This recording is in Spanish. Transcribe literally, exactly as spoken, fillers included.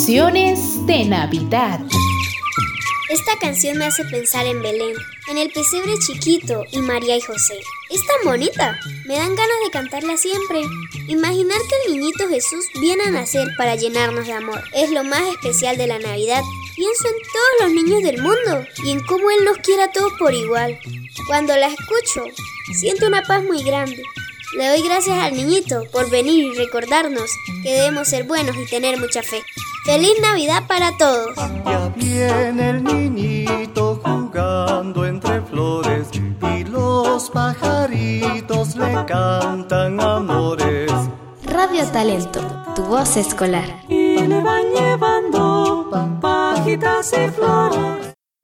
Canciones de Navidad. Esta canción me hace pensar en Belén, en el pesebre chiquito y María y José. Es tan bonita, me dan ganas de cantarla siempre. Imaginar que el niñito Jesús viene a nacer para llenarnos de amor es lo más especial de la Navidad. Pienso en todos los niños del mundo y en cómo Él nos quiere a todos por igual. Cuando la escucho, siento una paz muy grande. Le doy gracias al niñito por venir y recordarnos que debemos ser buenos y tener mucha fe. ¡Feliz Navidad para todos! Ya viene el niñito jugando entre flores y los pajaritos le cantan amores. Radio Talento, tu voz escolar. Y le van llevando pajitas y flores.